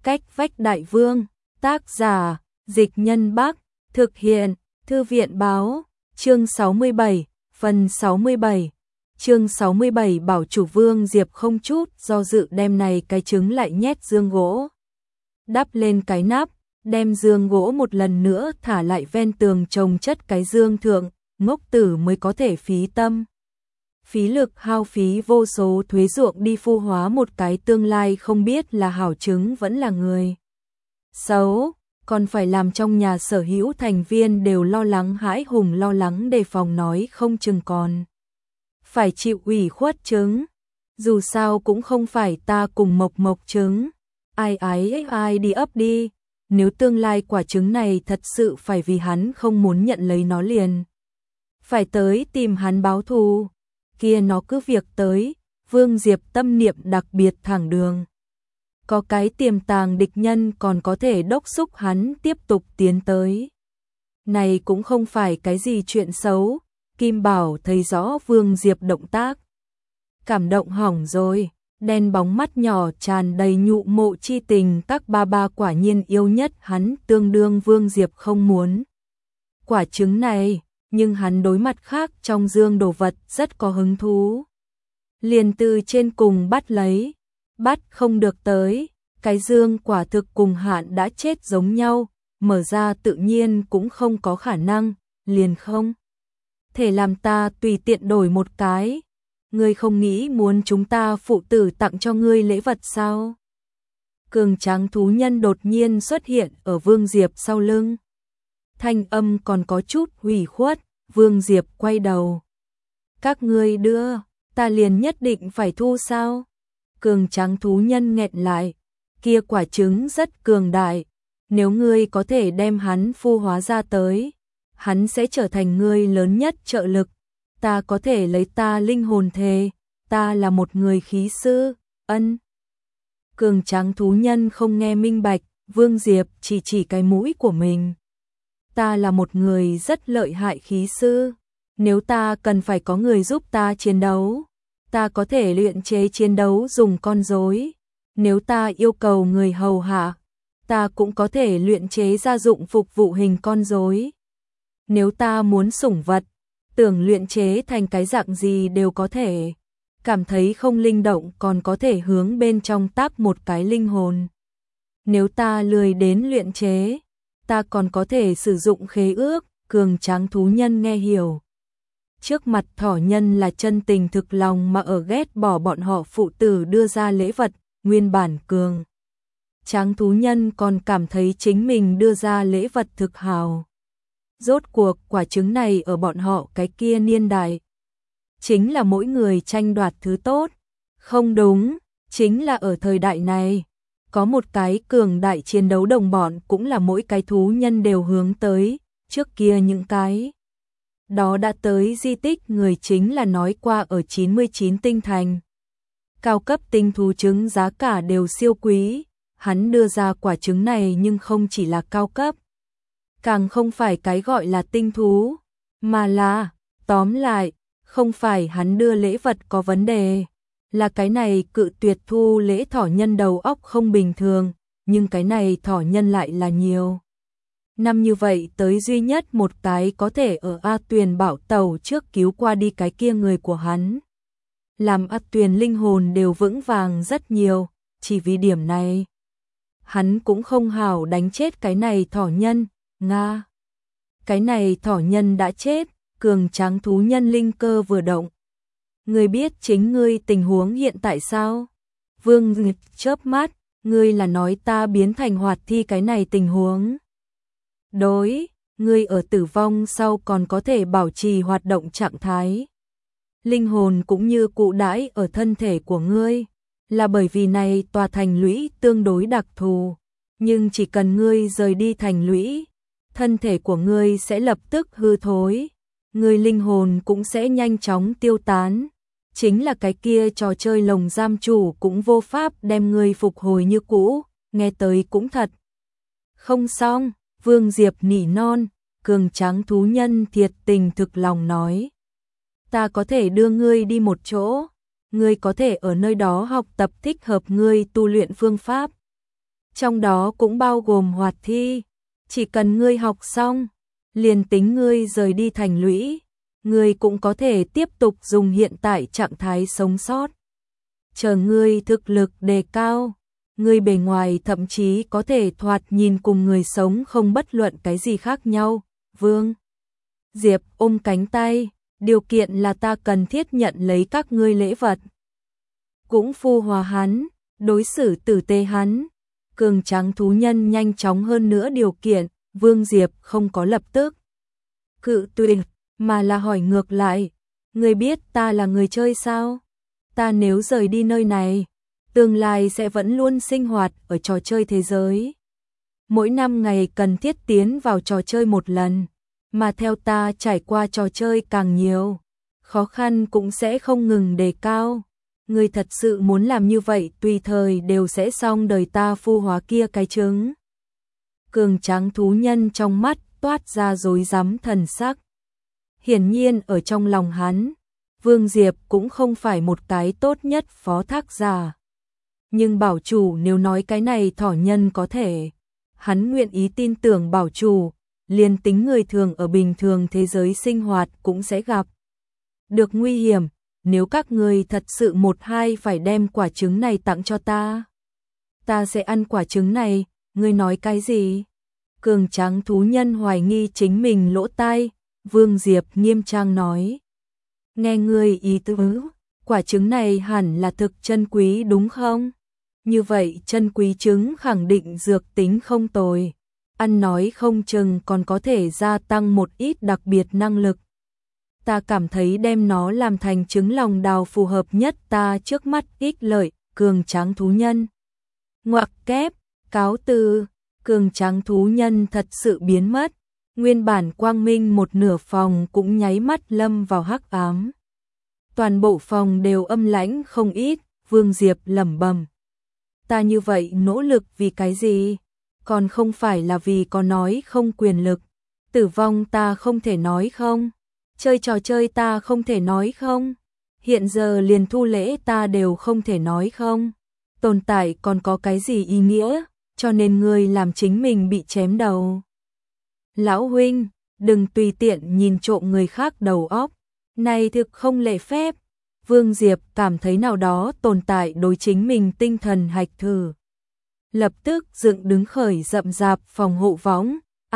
Cách vách đại vương, tác giả, Dịch Nhân Bắc, thực hiện, Thư viện báo, chương 67, phần 67. Chương 67 bảo chủ Vương Diệp không chút do dự đem này cái trứng lại nhét dương gỗ. Đắp lên cái nắp, đem dương gỗ một lần nữa thả lại ven tường trồng chất cái dương thượng, ngốc tử mới có thể phí tâm. Phí lực hao phí vô số thuế ruộng đi phu hóa một cái tương lai không biết là hảo trứng vẫn là người xấu, còn phải làm trong nhà sở hữu thành viên đều lo lắng hãi hùng lo lắng đề phòng nói không chừng còn phải chịu ủy khuất trứng. Dù sao cũng không phải ta cùng Mộc Mộc trứng, ai đi ấp đi, nếu tương lai quả trứng này thật sự phải vì hắn không muốn nhận lấy nó liền phải tới tìm hắn báo thù, kia nó cứ việc tới. Vương Diệp tâm niệm đặc biệt thẳng đường. Có cái tiềm tàng địch nhân còn có thể đốc xúc hắn tiếp tục tiến tới. Này cũng không phải cái gì chuyện xấu. Kim Bảo thấy rõ Vương Diệp động tác, cảm động hỏng rồi, đen bóng mắt nhỏ tràn đầy nhụ mộ chi tình. Các ba quả nhiên yêu nhất hắn, tương đương Vương Diệp không muốn quả trứng này, nhưng hắn đối mặt khác trong dương đồ vật rất có hứng thú. Liền từ trên cùng bắt lấy, bắt không được tới, cái dương quả thực cùng Hạn đã chết giống nhau, mở ra tự nhiên cũng không có khả năng, liền không thể làm ta tùy tiện đổi một cái. Ngươi không nghĩ muốn chúng ta phụ tử tặng cho ngươi lễ vật sao? Cường tráng thú nhân đột nhiên xuất hiện ở Vương Diệp sau lưng. Thanh âm còn có chút hủy khuất. Vương Diệp quay đầu. Các ngươi đưa, ta liền nhất định phải thu sao? Cường tráng thú nhân nghẹn lại. Kia quả trứng rất cường đại. Nếu ngươi có thể đem hắn phu hóa ra tới, hắn sẽ trở thành ngươi lớn nhất trợ lực. Ta có thể lấy ta linh hồn thề, ta là một người khí sư, ân. Cường tráng thú nhân không nghe minh bạch, Vương Diệp chỉ cái mũi của mình. Ta là một người rất lợi hại khí sư, nếu ta cần phải có người giúp ta chiến đấu, ta có thể luyện chế chiến đấu dùng con rối. Nếu ta yêu cầu người hầu hạ, ta cũng có thể luyện chế gia dụng phục vụ hình con rối. Nếu ta muốn sủng vật, tưởng luyện chế thành cái dạng gì đều có thể. Cảm thấy không linh động còn có thể hướng bên trong tác một cái linh hồn. Nếu ta lười đến luyện chế, ta còn có thể sử dụng khế ước. Cường tráng thú nhân nghe hiểu. Trước mặt thỏ nhân là chân tình thực lòng mà ở ghét bỏ bọn họ phụ tử đưa ra lễ vật. Nguyên bản cường tráng thú nhân còn cảm thấy chính mình đưa ra lễ vật thực hào. Rốt cuộc quả trứng này ở bọn họ cái kia niên đại chính là mỗi người tranh đoạt thứ tốt. Không đúng, chính là ở thời đại này, có một cái cường đại chiến đấu đồng bọn cũng là mỗi cái thú nhân đều hướng tới. Trước kia những cái đó đã tới di tích người chính là nói qua ở 99 tinh thành. Cao cấp tinh thú trứng giá cả đều siêu quý, hắn đưa ra quả trứng này nhưng không chỉ là cao cấp, càng không phải cái gọi là tinh thú, mà là, tóm lại, không phải hắn đưa lễ vật có vấn đề, là cái này cự tuyệt thu lễ thỏ nhân đầu óc không bình thường, nhưng cái này thỏ nhân lại là nhiều năm như vậy tới duy nhất một cái có thể ở A Tuyền bảo tàu trước cứu qua đi cái kia người của hắn. Làm A Tuyền linh hồn đều vững vàng rất nhiều, chỉ vì điểm này. Hắn cũng không hảo đánh chết cái này thỏ nhân, Nga. Cái này thỏ nhân đã chết, cường tráng thú nhân linh cơ vừa động. Ngươi biết chính ngươi tình huống hiện tại sao? Vương Diệp chớp mắt, ngươi là nói ta biến thành hoạt thi cái này tình huống. Đối, ngươi ở tử vong sau còn có thể bảo trì hoạt động trạng thái. Linh hồn cũng như cụ đãi ở thân thể của ngươi, là bởi vì này tòa thành lũy tương đối đặc thù, nhưng chỉ cần ngươi rời đi thành lũy, thân thể của ngươi sẽ lập tức hư thối, ngươi linh hồn cũng sẽ nhanh chóng tiêu tán. Chính là cái kia trò chơi lồng giam chủ cũng vô pháp đem ngươi phục hồi như cũ, nghe tới cũng thật. Không xong, Vương Diệp nỉ non, cường tráng thú nhân thiệt tình thực lòng nói. Ta có thể đưa ngươi đi một chỗ, ngươi có thể ở nơi đó học tập thích hợp ngươi tu luyện phương pháp. trong đó cũng bao gồm hoạt thi. Chỉ cần ngươi học xong, liền tính ngươi rời đi thành lũy, ngươi cũng có thể tiếp tục dùng hiện tại trạng thái sống sót. Chờ ngươi thực lực đề cao, ngươi bề ngoài thậm chí có thể thoạt nhìn cùng người sống không bất luận cái gì khác nhau. Vương Diệp ôm cánh tay, điều kiện là ta cần thiết nhận lấy các ngươi lễ vật. Cũng phu hòa hắn, đối xử tử tế hắn. Cường tráng thú nhân nhanh chóng hơn nữa điều kiện, Vương Diệp không có lập tức cự tuyệt, mà là hỏi ngược lại, ngươi biết ta là người chơi sao? Ta nếu rời đi nơi này, tương lai sẽ vẫn luôn sinh hoạt ở trò chơi thế giới. Mỗi 5 ngày cần thiết tiến vào trò chơi một lần, mà theo ta trải qua trò chơi càng nhiều, khó khăn cũng sẽ không ngừng đề cao. Ngươi thật sự muốn làm như vậy tùy thời đều sẽ xong đời ta phu hóa kia cái trứng. Cường tráng thú nhân trong mắt toát ra rối rắm thần sắc. Hiển nhiên ở trong lòng hắn, Vương Diệp cũng không phải một cái tốt nhất phó thác giả. Nhưng bảo chủ nếu nói cái này thỏ nhân có thể, hắn nguyện ý tin tưởng bảo chủ, liền tính người thường ở bình thường thế giới sinh hoạt cũng sẽ gặp được nguy hiểm. Nếu các người thật sự một hai phải đem quả trứng này tặng cho ta sẽ ăn quả trứng này. Ngươi nói cái gì? Cường tráng thú nhân hoài nghi chính mình lỗ tai. Vương Diệp nghiêm trang nói, nghe ngươi ý tứ, quả trứng này hẳn là thực chân quý đúng không? Như vậy chân quý trứng khẳng định dược tính không tồi, ăn nói không chừng còn có thể gia tăng một ít đặc biệt năng lực. Ta cảm thấy đem nó làm thành trứng lòng đào phù hợp nhất ta trước mắt ích lợi. Cường tráng thú nhân ngoặc kép, cáo từ. Cường tráng thú nhân thật sự biến mất, nguyên bản quang minh một nửa phòng cũng nháy mắt lâm vào hắc ám. Toàn bộ phòng đều âm lãnh không ít. Vương Diệp lẩm bẩm, ta như vậy nỗ lực vì cái gì? Còn không phải là vì có nói không quyền lực. Tử vong ta không thể nói không, chơi trò chơi ta không thể nói không, hiện giờ liền thu lễ ta đều không thể nói không. Tồn tại còn có cái gì ý nghĩa, cho nên ngươi làm chính mình bị chém đầu. Lão huynh, đừng tùy tiện nhìn trộm người khác đầu óc, này thực không lễ phép. Vương Diệp cảm thấy nào đó tồn tại đối chính mình tinh thần hạch thử. Lập tức dựng đứng khởi rậm rạp phòng hộ võng.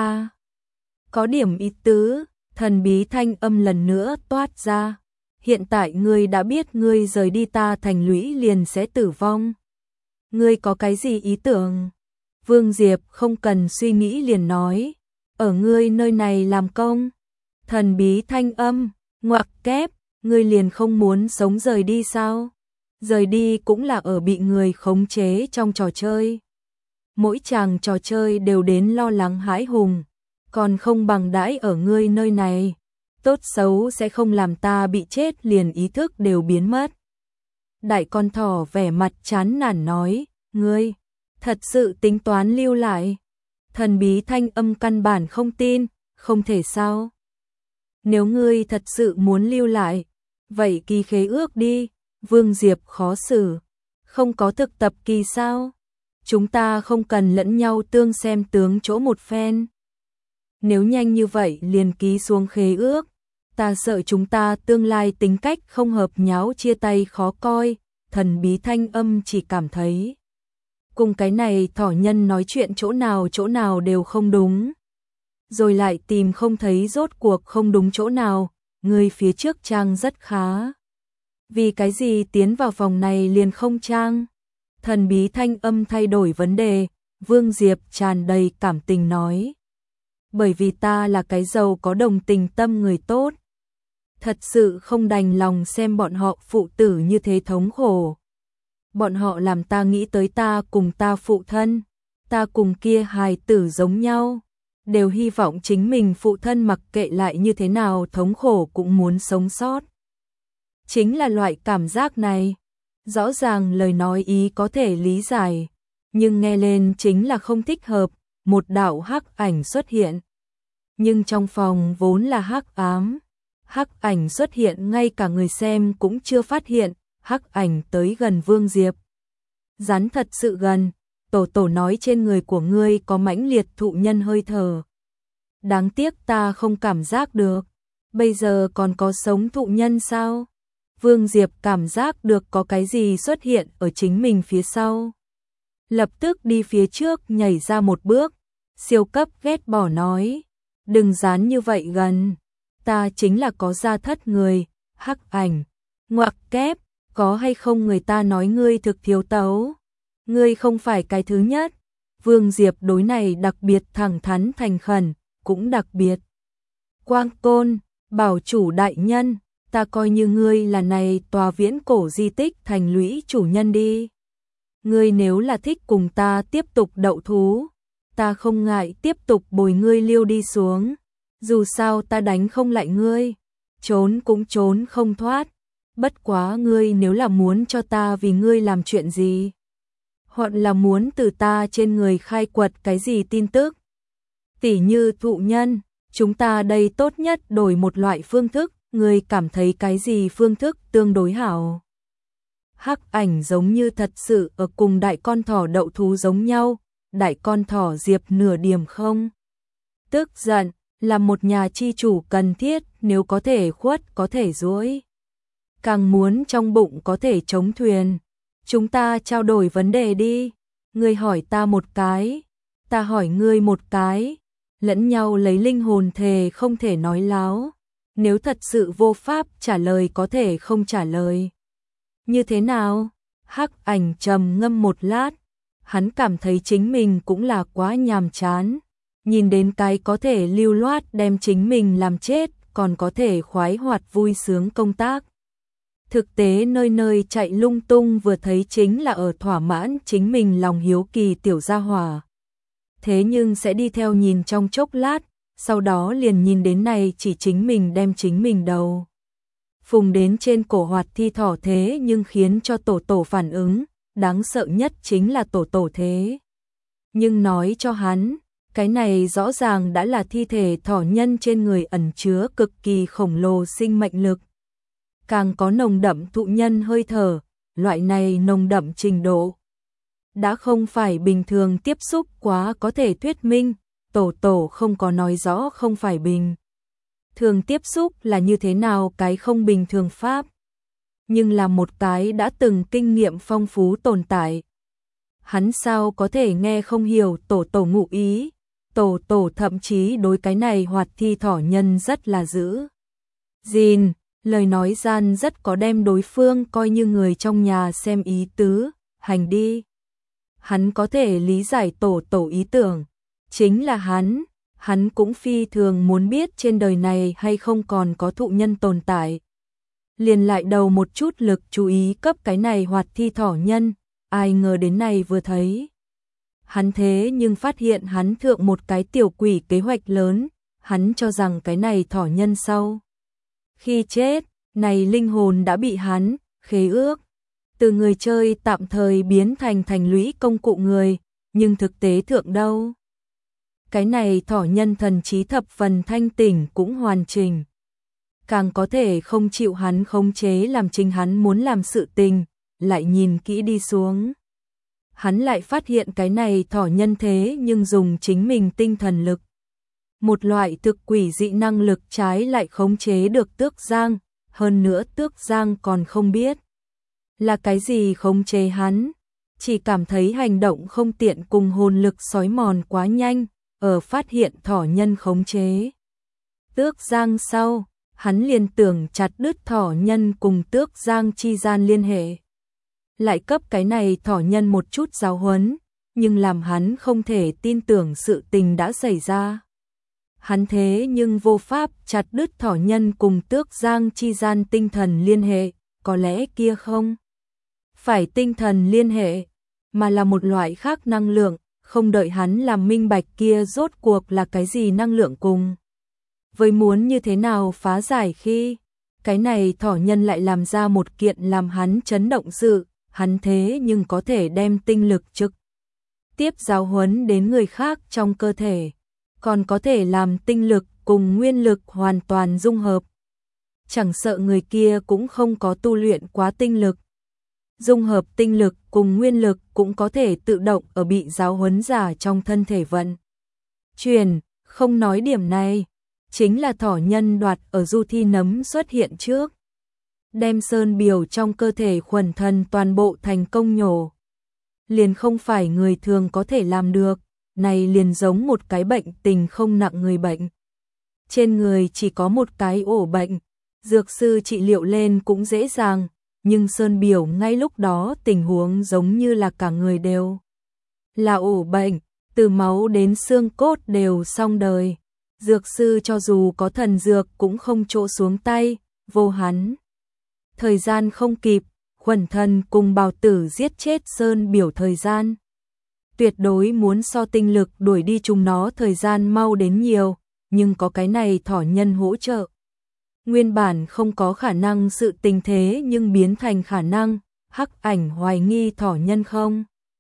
Có điểm ý tứ. Thần bí thanh âm lần nữa toát ra. Hiện tại ngươi đã biết ngươi rời đi ta thành lũy liền sẽ tử vong. Ngươi có cái gì ý tưởng? Vương Diệp không cần suy nghĩ liền nói, ở ngươi nơi này làm công. Thần bí thanh âm, ngoặc kép, ngươi liền không muốn sống rời đi sao? Rời đi cũng là ở bị người khống chế trong trò chơi. Mỗi chàng trò chơi đều đến lo lắng hãi hùng, còn không bằng đãi ở ngươi nơi này. Tốt xấu sẽ không làm ta bị chết liền ý thức đều biến mất. Đại con thỏ vẻ mặt chán nản nói, ngươi thật sự tính toán lưu lại? Thần bí thanh âm căn bản không tin, không thể sao? Nếu ngươi thật sự muốn lưu lại, vậy ký khế ước đi. Vương Diệp khó xử, không có thực tập kỳ sao? Chúng ta không cần lẫn nhau tương xem tướng chỗ một phen. Nếu nhanh như vậy liền ký xuống khế ước, ta sợ chúng ta tương lai tính cách không hợp nháo chia tay khó coi. Thần bí thanh âm chỉ cảm thấy cùng cái này thỏ nhân nói chuyện chỗ nào đều không đúng. Rồi lại tìm không thấy rốt cuộc không đúng chỗ nào. Người phía trước trang rất khá, vì cái gì tiến vào phòng này liền không trang? Thần bí thanh âm thay đổi vấn đề. Vương Diệp tràn đầy cảm tình nói, bởi vì ta là cái giàu có đồng tình tâm người tốt, thật sự không đành lòng xem bọn họ phụ tử như thế thống khổ. Bọn họ làm ta nghĩ tới ta cùng ta phụ thân, ta cùng kia hài tử giống nhau, đều hy vọng chính mình phụ thân mặc kệ lại như thế nào thống khổ cũng muốn sống sót. Chính là loại cảm giác này. Rõ ràng lời nói ý có thể lý giải, nhưng nghe lên chính là không thích hợp. Một đạo hắc ảnh xuất hiện, nhưng trong phòng vốn là hắc ám. Hắc ảnh xuất hiện ngay cả người xem cũng chưa phát hiện. Hắc ảnh tới gần Vương Diệp, dán thật sự gần, tổ nói trên người của ngươi có mãnh liệt thụ nhân hơi thở. Đáng tiếc ta không cảm giác được, bây giờ còn có sống thụ nhân sao? Vương Diệp cảm giác được có cái gì xuất hiện ở chính mình phía sau. Lập tức đi phía trước nhảy ra một bước, siêu cấp ghét bỏ nói, đừng dán như vậy gần, ta chính là có gia thất người, Hắc Ảnh. Ngoặc kép, có hay không người ta nói ngươi thực thiếu tấu, ngươi không phải cái thứ nhất. Vương Diệp đối này đặc biệt thẳng thắn thành khẩn, cũng đặc biệt. Quang Côn, bảo chủ đại nhân, ta coi như ngươi là này tòa viễn cổ di tích thành lũy chủ nhân đi. Ngươi nếu là thích cùng ta tiếp tục đậu thú, ta không ngại tiếp tục bồi ngươi liêu đi xuống. Dù sao ta đánh không lại ngươi, trốn cũng trốn không thoát. Bất quá ngươi nếu là muốn cho ta vì ngươi làm chuyện gì, hoặc là muốn từ ta trên người khai quật cái gì tin tức, tỉ như thụ nhân, chúng ta đây tốt nhất đổi một loại phương thức, ngươi cảm thấy cái gì phương thức tương đối hảo? Hắc Ảnh giống như thật sự ở cùng đại con thỏ đậu thú giống nhau, đại con thỏ Diệp nửa điểm không tức giận, là một nhà chi chủ cần thiết, nếu có thể khuất có thể duỗi, càng muốn trong bụng có thể chống thuyền. Chúng ta trao đổi vấn đề đi, ngươi hỏi ta một cái, ta hỏi ngươi một cái, lẫn nhau lấy linh hồn thề không thể nói láo, nếu thật sự vô pháp trả lời có thể không trả lời. Như thế nào? Hắc Ảnh trầm ngâm một lát, hắn cảm thấy chính mình cũng là quá nhàm chán, nhìn đến cái có thể lưu loát đem chính mình làm chết, còn có thể khoái hoạt vui sướng công tác. Thực tế nơi nơi chạy lung tung vừa thấy chính là ở thỏa mãn chính mình lòng hiếu kỳ tiểu gia hỏa. Thế nhưng sẽ đi theo nhìn trong chốc lát, sau đó liền nhìn đến này chỉ chính mình đem chính mình đầu phùng đến trên cổ hoạt thi thỏ, thế nhưng khiến cho tổ phản ứng, đáng sợ nhất chính là tổ thế. Nhưng nói cho hắn, cái này rõ ràng đã là thi thể thỏ nhân trên người ẩn chứa cực kỳ khổng lồ sinh mệnh lực. Càng có nồng đậm thụ nhân hơi thở, loại này nồng đậm trình độ đã không phải bình thường tiếp xúc quá có thể thuyết minh, tổ không có nói rõ không phải bình thường tiếp xúc là như thế nào cái không bình thường pháp, nhưng là một cái đã từng kinh nghiệm phong phú tồn tại. Hắn sao có thể nghe không hiểu tổ ngụ ý, tổ thậm chí đối cái này hoạt thi thỏ nhân rất là giữ gìn, lời nói gian rất có đem đối phương coi như người trong nhà xem ý tứ, hành đi. Hắn có thể lý giải tổ ý tưởng, chính là hắn cũng phi thường muốn biết trên đời này hay không còn có thụ nhân tồn tại. Liền lại đầu một chút lực chú ý cấp cái này hoạt thi thỏ nhân, ai ngờ đến này vừa thấy. Hắn thế nhưng phát hiện hắn thượng một cái tiểu quỷ kế hoạch lớn, hắn cho rằng cái này thỏ nhân sau khi chết, này linh hồn đã bị hắn khế ước, từ người chơi tạm thời biến thành lũy công cụ người, nhưng thực tế thượng đâu. Cái này thỏ nhân thần trí thập phần thanh tỉnh cũng hoàn chỉnh, càng có thể không chịu hắn khống chế làm chính hắn muốn làm sự tình, lại nhìn kỹ đi xuống. Hắn lại phát hiện cái này thỏ nhân thế nhưng dùng chính mình tinh thần lực. Một loại thực quỷ dị năng lực trái lại khống chế được Tước Giang, hơn nữa Tước Giang còn không biết là cái gì khống chế hắn, chỉ cảm thấy hành động không tiện cùng hồn lực sói mòn quá nhanh, ở phát hiện thỏ nhân khống chế Tước Giang sau, hắn liền tưởng chặt đứt thỏ nhân cùng Tước Giang chi gian liên hệ. Lại cấp cái này thỏ nhân một chút giáo huấn, nhưng làm hắn không thể tin tưởng sự tình đã xảy ra. Hắn thế nhưng vô pháp chặt đứt thỏ nhân cùng Tước Giang chi gian tinh thần liên hệ, có lẽ kia không phải tinh thần liên hệ, mà là một loại khác năng lượng, không đợi hắn làm minh bạch kia rốt cuộc là cái gì năng lượng cùng. Với muốn như thế nào phá giải khi, cái này thỏ nhân lại làm ra một kiện làm hắn chấn động sự, hắn thế nhưng có thể đem tinh lực trực tiếp giáo huấn đến người khác trong cơ thể, còn có thể làm tinh lực cùng nguyên lực hoàn toàn dung hợp. Chẳng sợ người kia cũng không có tu luyện quá tinh lực. dung hợp tinh lực cùng nguyên lực cũng có thể tự động ở bị giáo huấn giả trong thân thể vận chuyển, không nói điểm này, chính là thỏ nhân đoạt ở Du Thi Nấm xuất hiện trước. Đem sơn biểu trong cơ thể khuẩn thần toàn bộ thành công nhổ. Liền không phải người thường có thể làm được, này liền giống một cái bệnh tình không nặng người bệnh. Trên người chỉ có một cái ổ bệnh, dược sư trị liệu lên cũng dễ dàng, nhưng sơn biểu ngay lúc đó tình huống giống như là cả người đều là ổ bệnh, từ máu đến xương cốt đều xong đời. Dược sư cho dù có thần dược cũng không chỗ xuống tay, vô hắn. Thời gian không kịp, khuẩn thần cùng bào tử giết chết sơn biểu thời gian. Tuyệt đối muốn so tinh lực đuổi đi chúng nó thời gian mau đến nhiều, nhưng có cái này thỏ nhân hỗ trợ. Nguyên bản không có khả năng sự tình thế nhưng biến thành khả năng, Hắc Ảnh hoài nghi thỏ nhân không.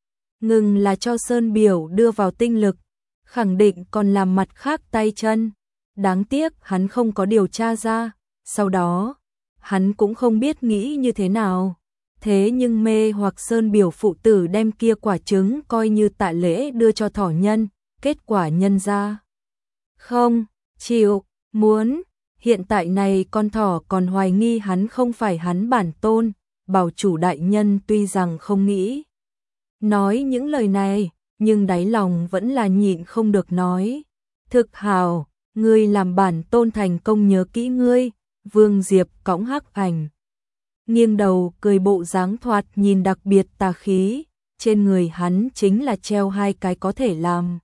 Ngừng là cho sơn biểu đưa vào tinh lực, khẳng định còn làm mặt khác tay chân. Đáng tiếc hắn không có điều tra ra, sau đó, hắn cũng không biết nghĩ như thế nào. Thế nhưng mê hoặc sơn biểu phụ tử đem kia quả trứng coi như tạ lễ đưa cho thỏ nhân, kết quả nhân ra. Không, chịu, muốn, hiện tại này con thỏ còn hoài nghi hắn không phải hắn bản tôn, bảo chủ đại nhân tuy rằng không nghĩ nói những lời này, nhưng đáy lòng vẫn là nhịn không được nói. Thực hào, ngươi làm bản tôn thành công nhớ kỹ ngươi, Vương Diệp cõng Hắc Ảnh. Nghiêng đầu cười bộ dáng thoạt nhìn đặc biệt tà khí, trên người hắn chính là treo hai cái có thể làm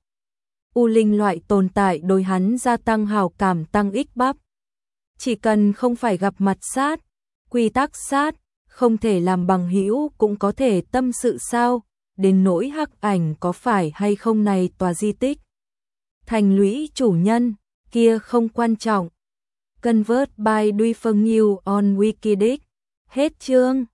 U Linh loại tồn tại đối hắn gia tăng hào cảm tăng ích bắp. Chỉ cần không phải gặp mặt sát, quy tắc sát, không thể làm bằng hữu cũng có thể tâm sự sao, đến nỗi Hắc Ảnh có phải hay không này tòa di tích. Thành lũy chủ nhân, kia không quan trọng. Convert by Duy Phương Nhiêu on Wikidic. Hết chương.